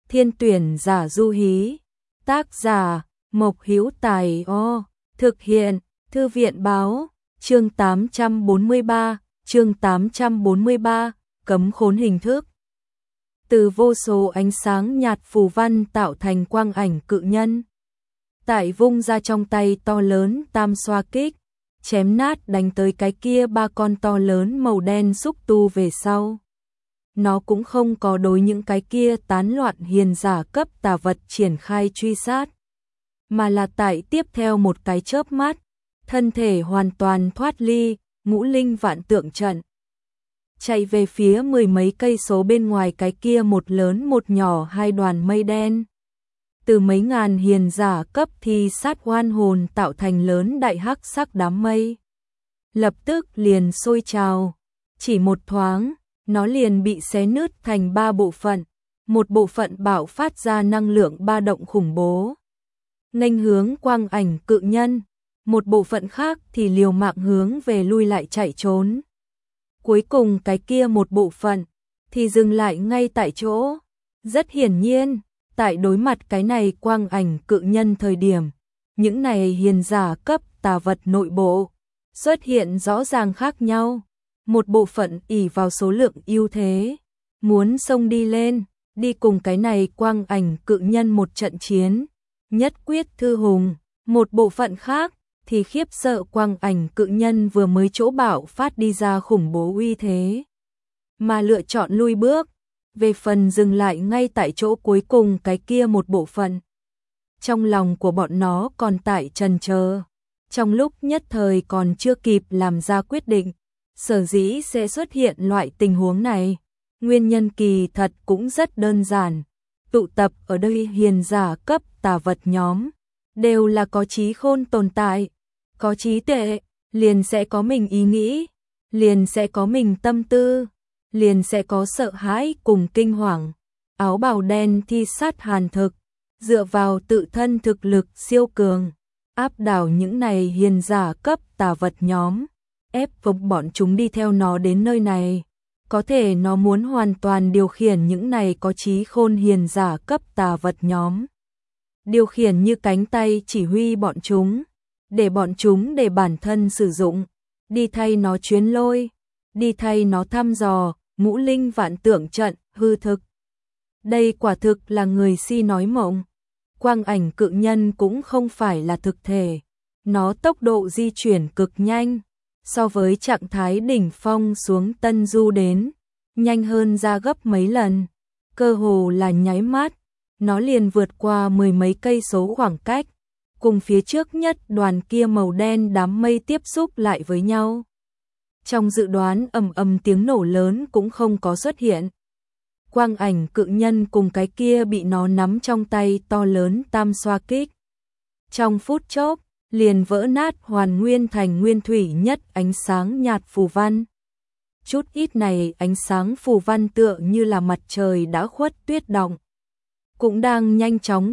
Thiên tuyển giả Du Hí. Tác giả Mộc Hữu Tài. Thực hiện Thư viện báo. Chương 843, cấm khốn hình thức. Từ vô số ánh sáng nhạt phù văn tạo thành quang ảnh cự nhân. Tại vung ra trong tay to lớn tam xoa kích, chém nát đánh tới cái kia ba con to lớn màu đen xúc tu về sau. Nó cũng không có đối những cái kia tán loạn hiền giả cấp tà vật triển khai truy sát, mà là tại tiếp theo một cái chớp mắt, thân thể hoàn toàn thoát ly ngũ linh vạn tượng trận, chạy về phía mười mấy cây số bên ngoài cái kia một lớn một nhỏ hai đoàn mây đen. Từ mấy ngàn hiền giả cấp thi sát oan hồn tạo thành lớn đại hắc sắc đám mây. Lập tức liền sôi trào, chỉ một thoáng, nó liền bị xé nứt thành ba bộ phận, một bộ phận bạo phát ra năng lượng ba động khủng bố, nghênh hướng quang ảnh cự nhân, một bộ phận khác thì liều mạng hướng về lui lại chạy trốn. Cuối cùng cái kia một bộ phận thì dừng lại ngay tại chỗ. Rất hiển nhiên, tại đối mặt cái này quang ảnh cự nhân thời điểm, những này hiền giả cấp tà vật nội bộ xuất hiện rõ ràng khác nhau. Một bộ phận ỷ vào số lượng ưu thế, muốn xông đi lên, đi cùng cái này quang ảnh cự nhân một trận chiến, nhất quyết thư hùng. Một bộ phận khác thì khiếp sợ quang ảnh cự nhân vừa mới chỗ bạo phát đi ra khủng bố uy thế, mà lựa chọn lui bước, về phần dừng lại ngay tại chỗ cuối cùng cái kia một bộ phận. Trong lòng của bọn nó còn tại chần chờ, trong lúc nhất thời còn chưa kịp làm ra quyết định, sở dĩ sẽ xuất hiện loại tình huống này. Nguyên nhân kỳ thật cũng rất đơn giản, tụ tập ở đây hiền giả cấp tà vật nhóm, đều là có trí khôn tồn tại, có trí tuệ, liền sẽ có mình ý nghĩ, liền sẽ có mình tâm tư, liền sẽ có sợ hãi cùng kinh hoàng. Áo bào đen thi sát hàn thực, dựa vào tự thân thực lực siêu cường, áp đảo những này hiền giả cấp tà vật nhóm, ép buộc bọn chúng đi theo nó đến nơi này. Có thể nó muốn hoàn toàn điều khiển những này có trí khôn hiền giả cấp tà vật nhóm, điều khiển như cánh tay chỉ huy bọn chúng, để bọn chúng để bản thân sử dụng, đi thay nó chuyến lôi, đi thay nó thăm dò ngũ linh vạn tượng trận hư thực. Đây quả thực là người si nói mộng. Quang ảnh cự nhân cũng không phải là thực thể, nó tốc độ di chuyển cực nhanh, so với trạng thái đỉnh phong xuống tân du đến, nhanh hơn ra gấp mấy lần, cơ hồ là nháy mắt, nó liền vượt qua mười mấy cây số khoảng cách, cùng phía trước nhất đoàn kia màu đen đám mây tiếp xúc lại với nhau. Trong dự đoán ầm ầm tiếng nổ lớn cũng không có xuất hiện. Quang ảnh cự nhân cùng cái kia bị nó nắm trong tay to lớn tam xoa kích, trong phút chốc liền vỡ nát hoàn nguyên thành nguyên thủy nhất ánh sáng nhạt phù văn. Chút ít này ánh sáng phù văn tựa như là mặt trời đã khuất tuyết động, cũng đang nhanh chóng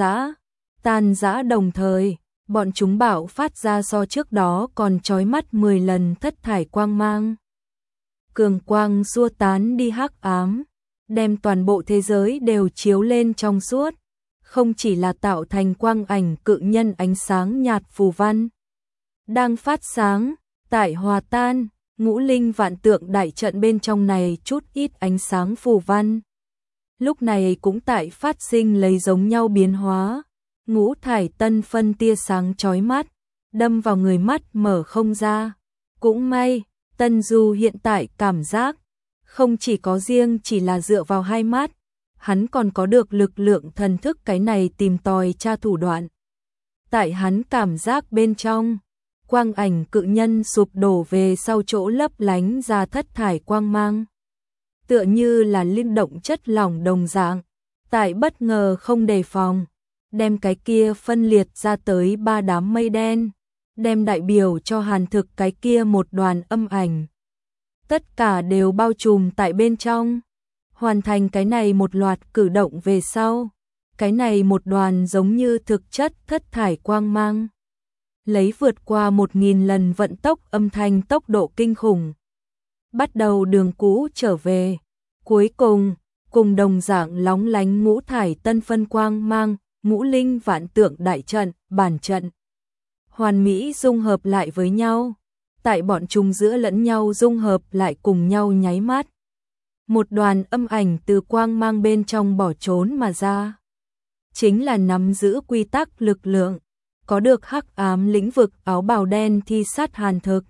tan rã đồng thời, bọn chúng bạo phát ra so trước đó còn chói mắt 10 lần thất thải quang mang. Cường quang xua tán đi hắc ám, đem toàn bộ thế giới đều chiếu lên trong suốt, không chỉ là tạo thành quang ảnh cự nhân ánh sáng nhạt phù văn đang phát sáng, tại hòa tan ngũ linh vạn tượng đại trận bên trong này chút ít ánh sáng phù văn, lúc này cũng tại phát sinh lấy giống nhau biến hóa. Ngũ thải tân phân tia sáng chói mắt, đâm vào người mắt mở không ra. Cũng may, Tân Du hiện tại cảm giác không chỉ có riêng chỉ là dựa vào hai mắt, hắn còn có được lực lượng thần thức cái này tìm tòi tra thủ đoạn. Tại hắn cảm giác bên trong, quang ảnh cự nhân sụp đổ về sau chỗ lấp lánh ra thất thải quang mang, tựa như là linh động chất lỏng đồng dạng, tại bất ngờ không đề phòng, đem cái kia phân liệt ra tới ba đám mây đen, đem đại biểu cho hàn thực cái kia một đoàn âm ảnh. Tất cả đều bao trùm tại bên trong, hoàn thành cái này một loạt cử động về sau, cái này một đoàn giống như thực chất thất thải quang mang, lấy vượt qua 1000 lần vận tốc âm thanh tốc độ kinh khủng, bắt đầu đường cũ trở về. Cuối cùng, cùng đồng dạng lóng lánh ngũ thải tân phân quang mang, ngũ linh vạn tượng đại trận, bản trận. Hoàn mỹ dung hợp lại với nhau, tại bọn chúng giữa lẫn nhau dung hợp lại cùng nhau nháy mắt. Một đoàn âm ảnh từ quang mang bên trong bỏ trốn mà ra. Chính là nắm giữ quy tắc lực lượng, có được hắc ám lĩnh vực áo bào đen thi sát hàn thực.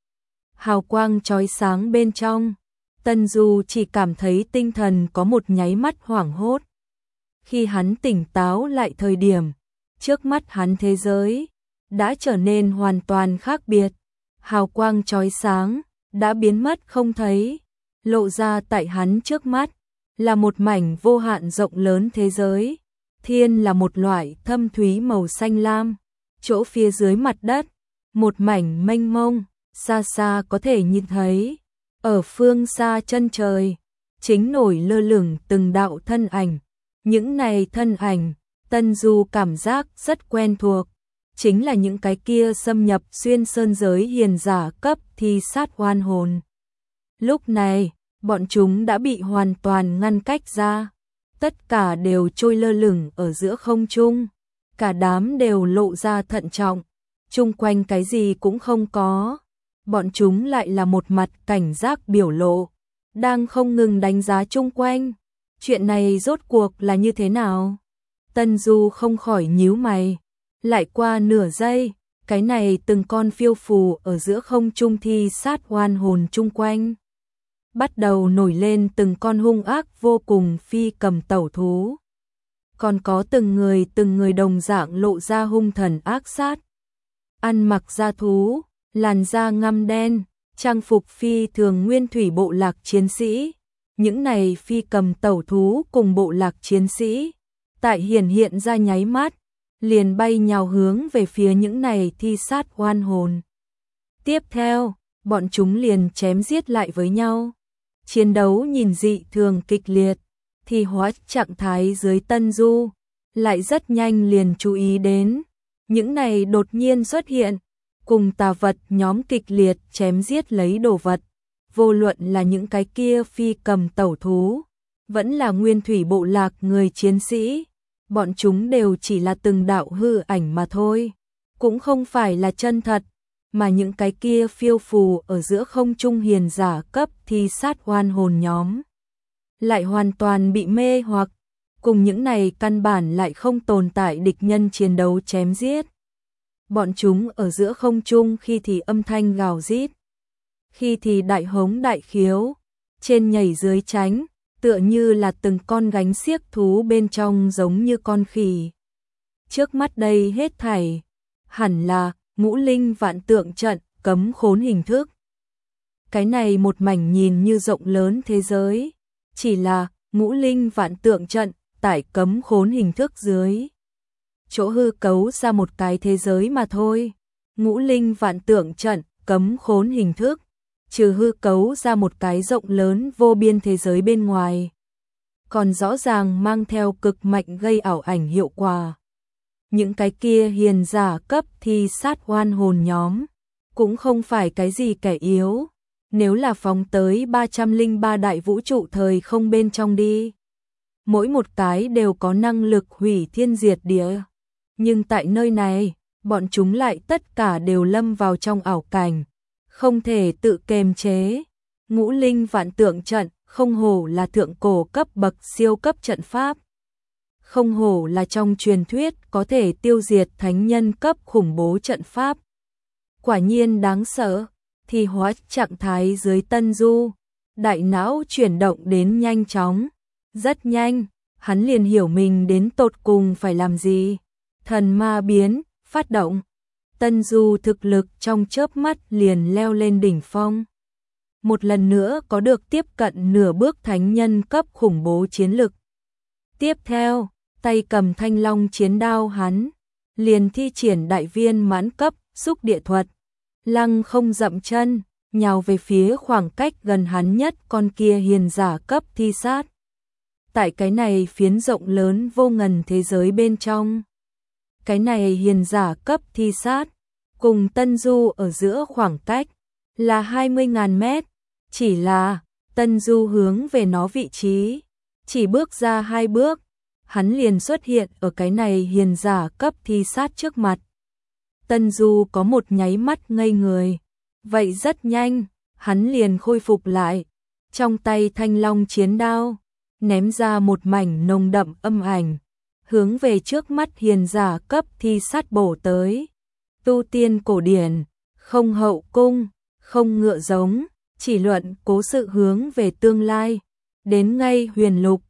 Hào quang chói sáng bên trong, Tân Du chỉ cảm thấy tinh thần có một nháy mắt hoảng hốt. Khi hắn tỉnh táo lại thời điểm, trước mắt hắn thế giới đã trở nên hoàn toàn khác biệt. Hào quang chói sáng đã biến mất không thấy, lộ ra tại hắn trước mắt là một mảnh vô hạn rộng lớn thế giới. Thiên là một loại thâm thúy màu xanh lam, chỗ phía dưới mặt đất, một mảnh mênh mông, xa xa có thể nhìn thấy. Ở phương xa chân trời, chính nổi lơ lửng từng đạo thân ảnh. Những này thân ảnh, Tân Du cảm giác rất quen thuộc, chính là những cái kia xâm nhập xuyên sơn giới hiền giả cấp thi sát oan hồn. Lúc này, bọn chúng đã bị hoàn toàn ngăn cách ra, tất cả đều trôi lơ lửng ở giữa không trung, cả đám đều lộ ra thận trọng, chung quanh cái gì cũng không có. Bọn chúng lại là một mặt cảnh giác biểu lộ, đang không ngừng đánh giá chung quanh. Chuyện này rốt cuộc là như thế nào? Tân Du không khỏi nhíu mày. Lại qua nửa giây, cái này từng con phiêu phù ở giữa không trung thi sát oan hồn chung quanh. Bắt đầu nổi lên từng con hung ác vô cùng phi cầm tẩu thú. Còn có từng người đồng dạng lộ ra hung thần ác sát. Ăn mặc da thú, làn da ngăm đen, trang phục phi thường nguyên thủy bộ lạc chiến sĩ. Những này phi cầm tẩu thú cùng bộ lạc chiến sĩ, tại hiện ra nháy mắt, liền bay nhào hướng về phía những này thi sát oan hồn. Tiếp theo, bọn chúng liền chém giết lại với nhau. Chiến đấu nhìn dị thường kịch liệt, thì hóa trạng thái dưới Tân Du, lại rất nhanh liền chú ý đến. Những này đột nhiên xuất hiện, cùng tà vật nhóm kịch liệt chém giết lấy đồ vật. Vô luận là những cái kia phi cầm tẩu thú, vẫn là nguyên thủy bộ lạc người chiến sĩ, bọn chúng đều chỉ là từng đạo hư ảnh mà thôi, cũng không phải là chân thật, mà những cái kia phiêu phù ở giữa không trung hiền giả cấp thi sát oan hồn nhóm. Lại hoàn toàn bị mê hoặc, cùng những này căn bản lại không tồn tại địch nhân chiến đấu chém giết. Bọn chúng ở giữa không trung khi thì âm thanh gào rít, khi thì đại hống đại khiếu, trên nhảy dưới tránh, tựa như là từng con gánh xiếc thú bên trong giống như con khỉ. Trước mắt đây hết thảy, hẳn là ngũ linh vạn tượng trận, cấm khốn hình thức. Cái này một mảnh nhìn như rộng lớn thế giới, chỉ là ngũ linh vạn tượng trận, tại cấm khốn hình thức dưới. Chỗ hư cấu ra một cái thế giới mà thôi. Ngũ linh vạn tượng trận, cấm khốn hình thức, trừ hư cấu ra một cái rộng lớn vô biên thế giới bên ngoài, còn rõ ràng mang theo cực mạnh gây ảo ảnh hiệu quả. Những cái kia hiền giả cấp thi sát oan hồn nhóm, cũng không phải cái gì kẻ yếu, nếu là phóng tới 303 đại vũ trụ thời không bên trong đi. Mỗi một cái đều có năng lực hủy thiên diệt địa, nhưng tại nơi này, bọn chúng lại tất cả đều lâm vào trong ảo cảnh, không thể tự kiềm chế. Ngũ linh vạn tượng trận, không hổ là thượng cổ cấp bậc siêu cấp trận pháp. Không hổ là trong truyền thuyết có thể tiêu diệt thánh nhân cấp khủng bố trận pháp. Quả nhiên đáng sợ, thì hóa trạng thái dưới Tân Du, đại não chuyển động đến nhanh chóng. Rất nhanh, hắn liền hiểu mình đến tột cùng phải làm gì. Thần ma biến, phát động. Tân Du thực lực trong chớp mắt liền leo lên đỉnh phong. Một lần nữa có được tiếp cận nửa bước thánh nhân cấp khủng bố chiến lực. Tiếp theo, tay cầm thanh long chiến đao hắn, liền thi triển đại viên mãn cấp xúc địa thuật. Lăng không dậm chân, nhào về phía khoảng cách gần hắn nhất con kia hiền giả cấp thi sát. Tại cái này phiến rộng lớn vô ngần thế giới bên trong, cái này hiền giả cấp thi sát, cùng Tân Du ở giữa khoảng cách là 20.000 mét, chỉ là Tân Du hướng về nó vị trí, Chỉ bước ra 2 bước, hắn liền xuất hiện ở cái này hiền giả cấp thi sát trước mặt. Tân Du có một nháy mắt ngây người, vậy rất nhanh, hắn liền khôi phục lại, trong tay thanh long chiến đao, ném ra một mảnh nồng đậm âm ảnh, hướng về trước mắt hiền giả cấp thi sát bổ tới. Tu tiên cổ điển, không hậu cung, không ngựa giống, chỉ luận cố sự hướng về tương lai, đến ngay huyền lục,